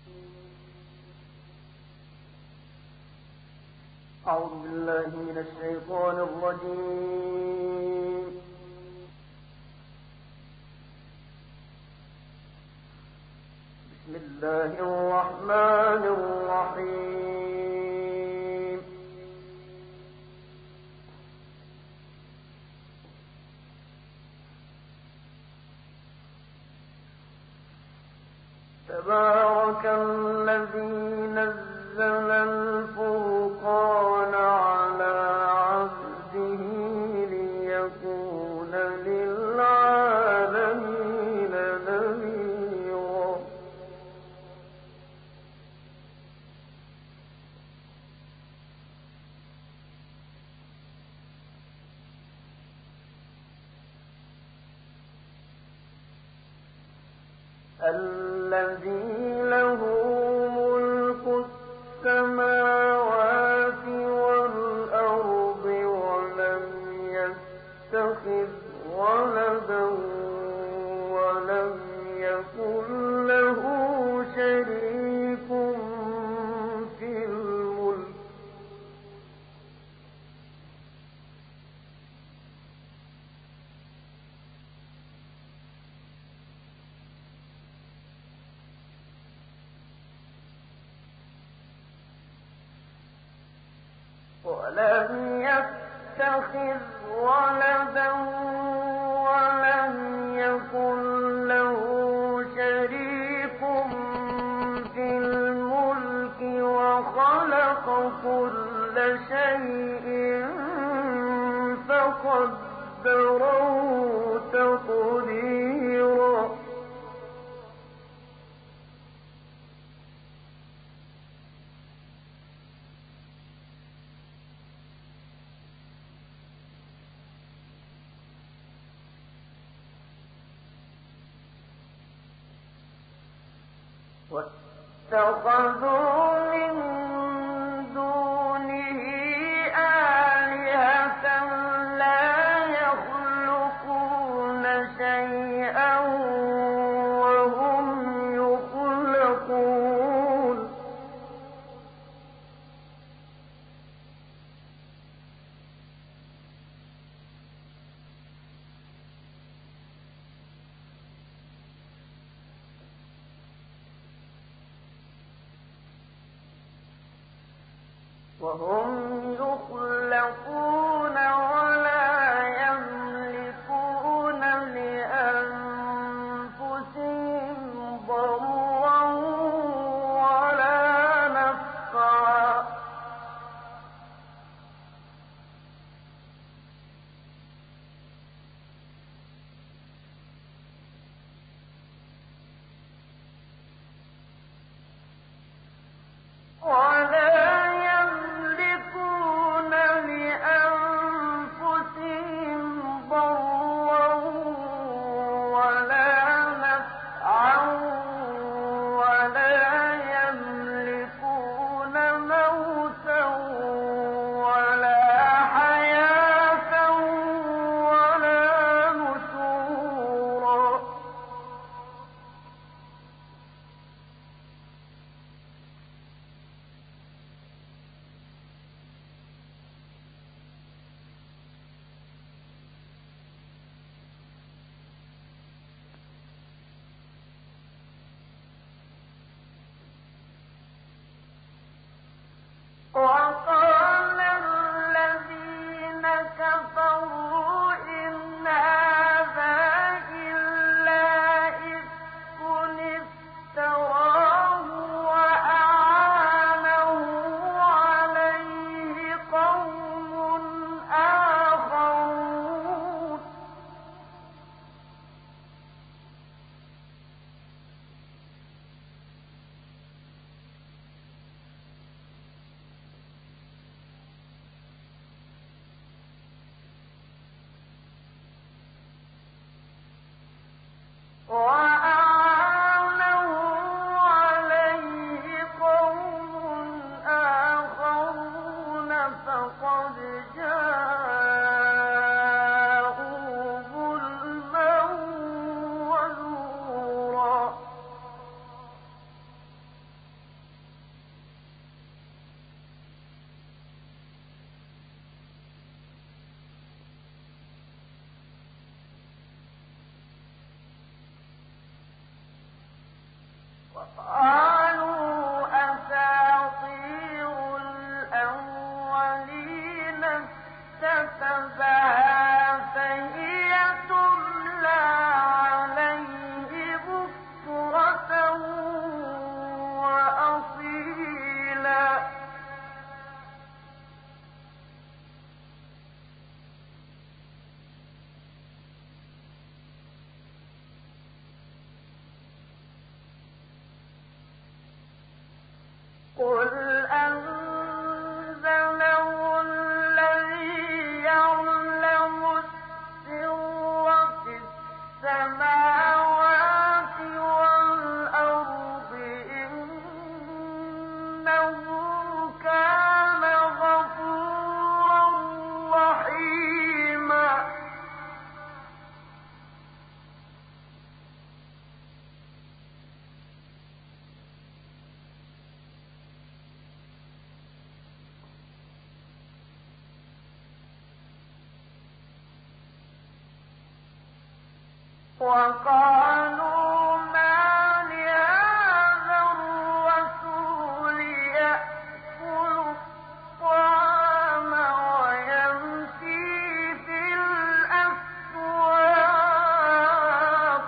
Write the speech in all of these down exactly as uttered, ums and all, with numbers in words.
أعوذ بالله من الشيطان الرجيم. بسم الله الرحمن الرحيم. تبارك الذي نزل الفرقان على عبده ليكون للعالمين نذيرا. الذي له ملك السماوات والأرض ولم يتخذ ولدا ولم يكن له شريك في الملك ولم يتخذ ولدا ولم يكن له شريك في الملك وخلق كل شيء فقدره تقديرا. واتخذوا من دونه آلهة لا يخلقون شيئا وهم يخلقون. وهم يخلقون ولا يملكون لأنفسهم ضرا ولا نفعا. ولا وقال الذين كفروا إن هذا إلا إفك افتراه وأعانه عليه قوم آخرون. وقالوا أساطير الأولين اكتسبها فهي تملى عليه بكرة وأصيلا. قل أنزله الذي يعلم السر في السماوات والأرض إنه كان غفورا رحيما. وقالوا ما لهذا الرسول يأكل الطعام ويمشي في الأسواق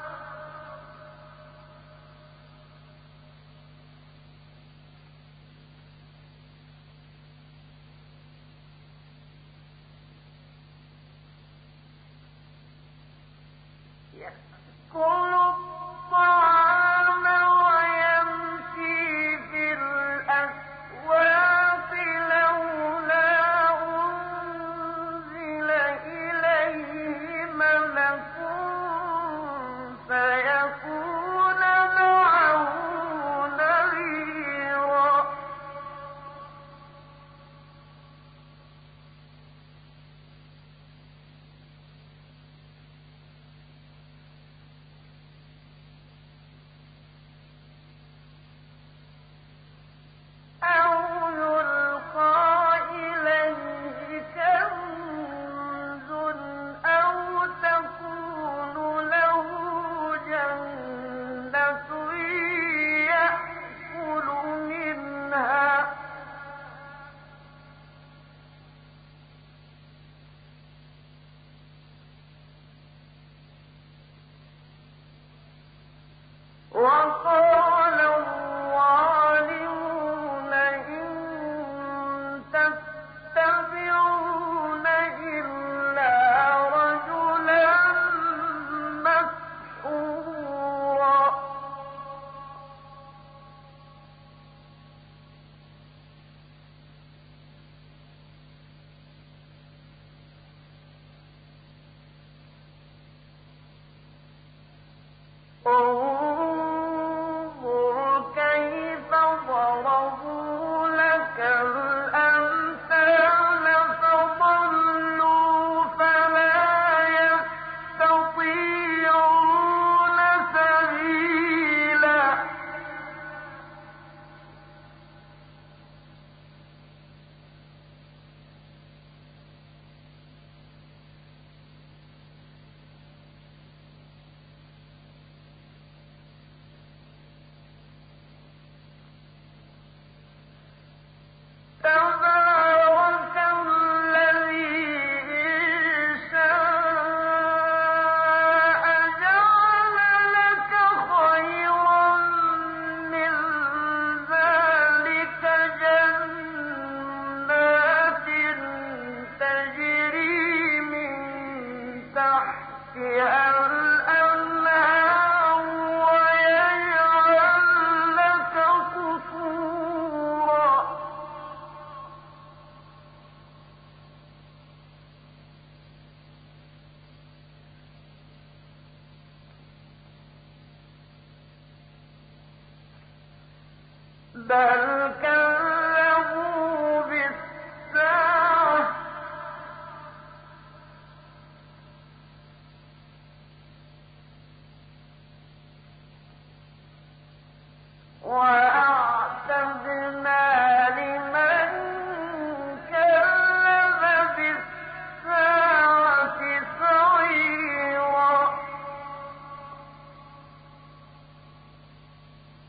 يأكل الطعام ويمشي في الأسواق لولا أنزل إليه ملك فيكون معه نذيرا. أو يلقى إليه كنز أو تكون له جنة يأكل منها وقال الظالمون إن تتبعون إلا رجلا مسحورا. انظر كيف ضربوا لك الأمثال فضلوا فلا يستطيعون سبيلا. تبارك الذي إن شاء جعل لك خيرا من ذلك جنات تجري من تحتها الأنهار ويجعل لك قصورا. بل كذبوا بالساعة وأعتدنا لمن كذب بالساعة سعيرا.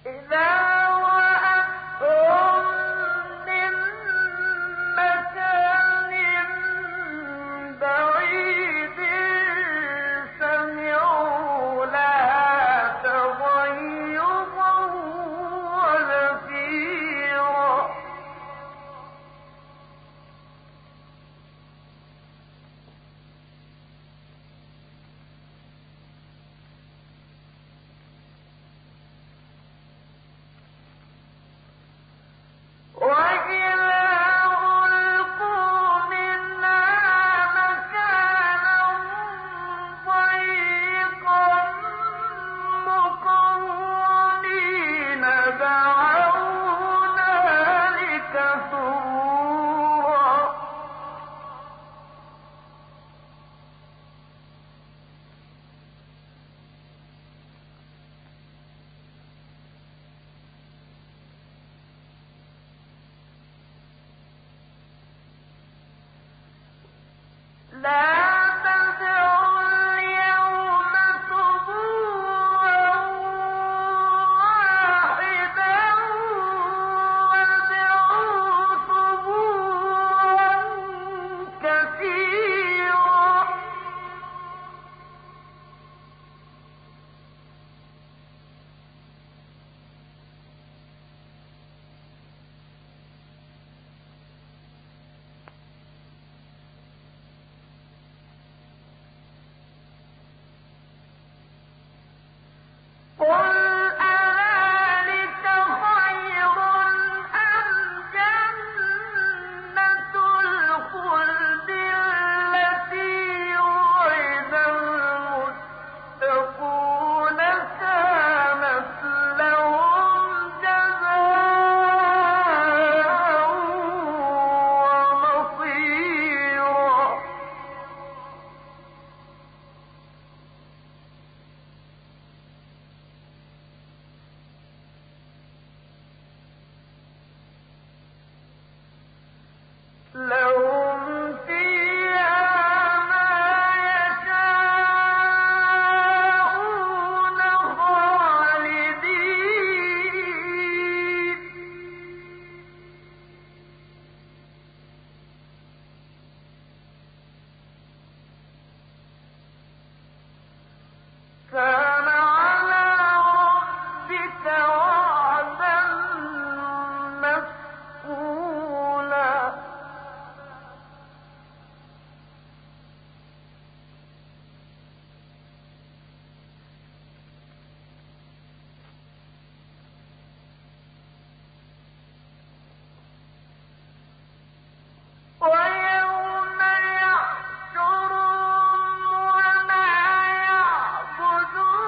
ويوم يحشرهم وما يعبدون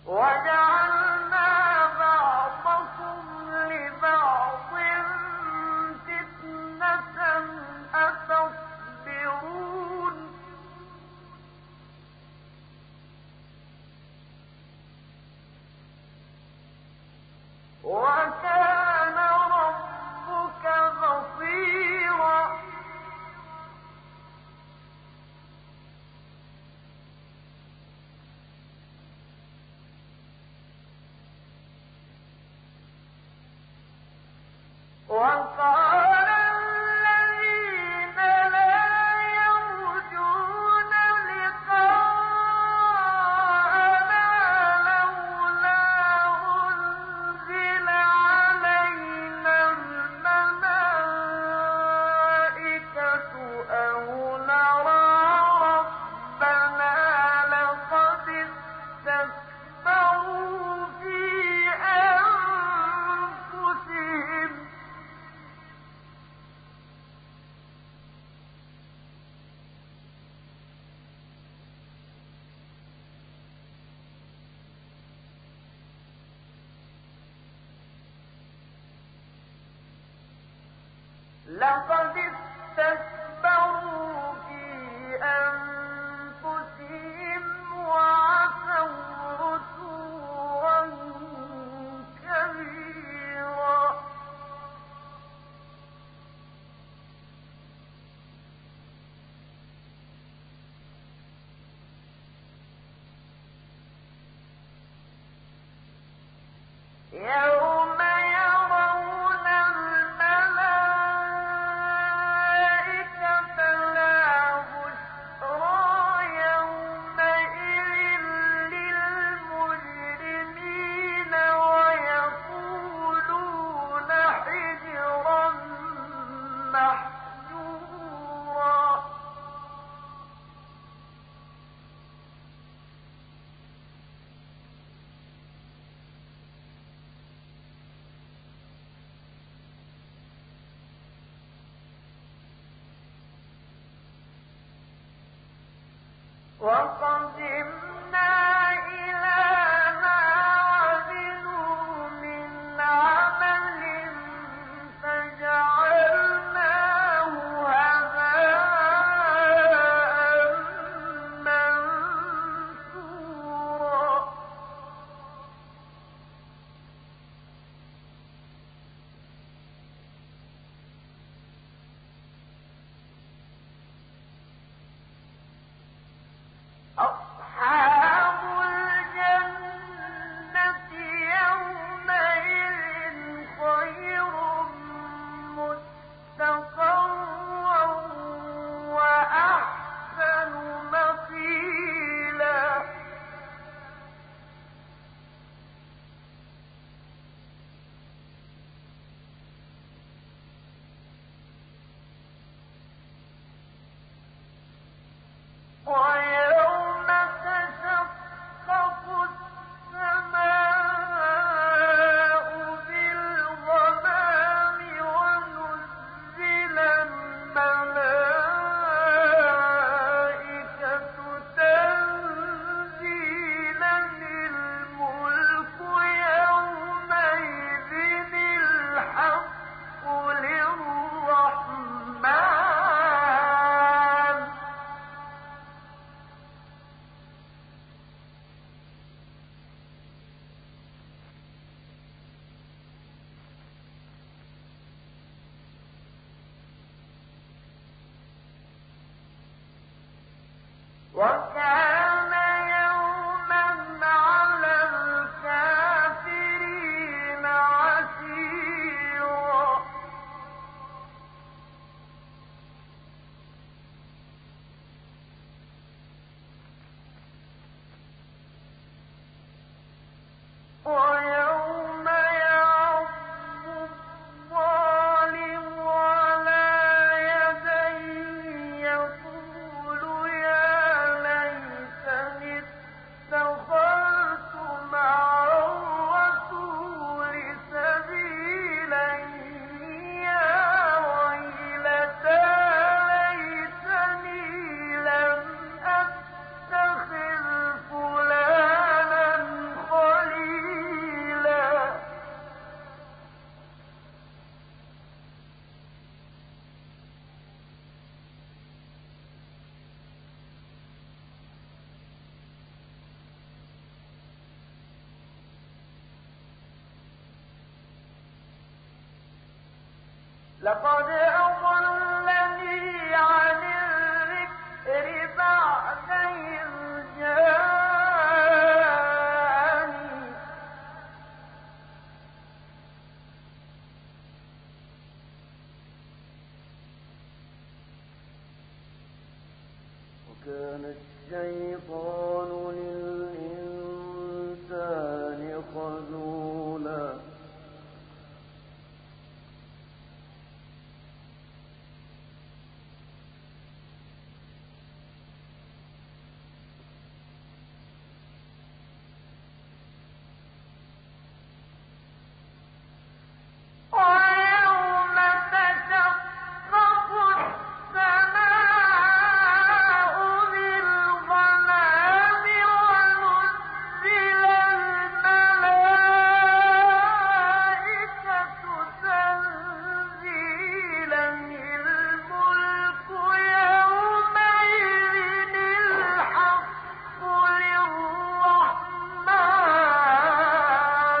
وجعلنا بعضكم لبعض فتنة أتصبرون وكان ربك بصيرا وقال الذين لا يرجون لقاءنا لولا أنزل علينا الملائكة أو نرى ربنا لقد استكبروا في أنفسهم لقد استكبروا في أنفسهم وعتوا عتوا كبيرا يوم يرون الملائكة لا بشرى يومئذ للمجرمين ويقولون حجرا محجورا وقدمنا إلى ما عملوا من عمل فجعلناه هباء منثورا أصحاب الجنة يومئذ خير مستقرا وأحسن مقيلا ويوم تشقق السماء بالغمام ونزل الملائكة تنزيلا الملك يومئذ الحق للرحمن وكان يوما على الكافرين عسيرا ويوم يعض الظالم على يديه يقول يا ليتني اتخذت مع الرسول سبيلا يا ويلتى ليتني لم أتخذ فلانا لقد أضلني عن الذكر بعد إذ جاءني وكان الشيطان للإنسان خذولا ويوم تشقق السماء بالغمام ونزل الملائكة تنزيلا الملك يومئذ الحق للرحمن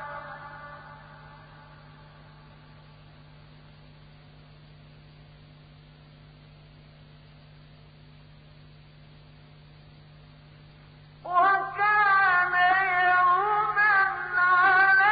وكان يوما على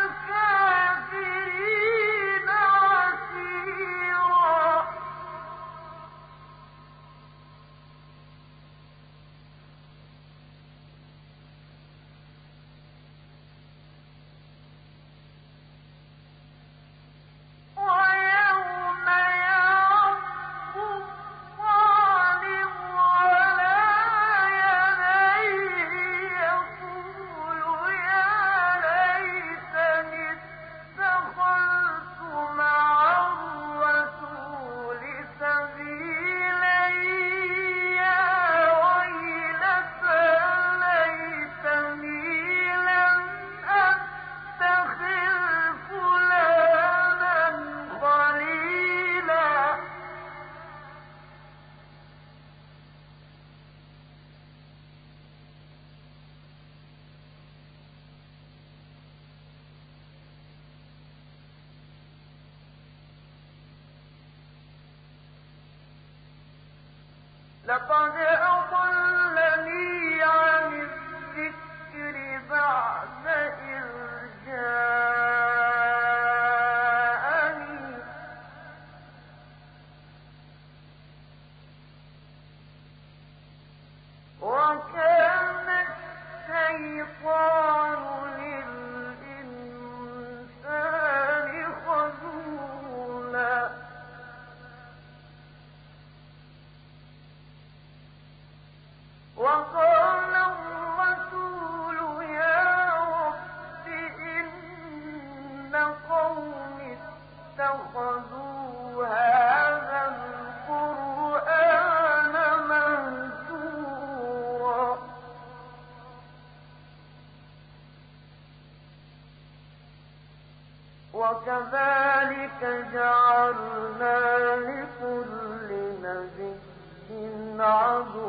الكافرين عسيرا ويوم يعض الظالم على يديه يقول يا ليتني اتخذت مع الرسول سبيلا يا ويلتى ليتني لم أتخذ فلانا خليلا لقد أضلني عن الذكر بعد إذ جاءني وكان الشيطان للإنسان خذولا وقال الرسول يا رب إن قومي اتخذوا هذا القرآن مهجورا وكذلك جعلنا لكل نبي عدوا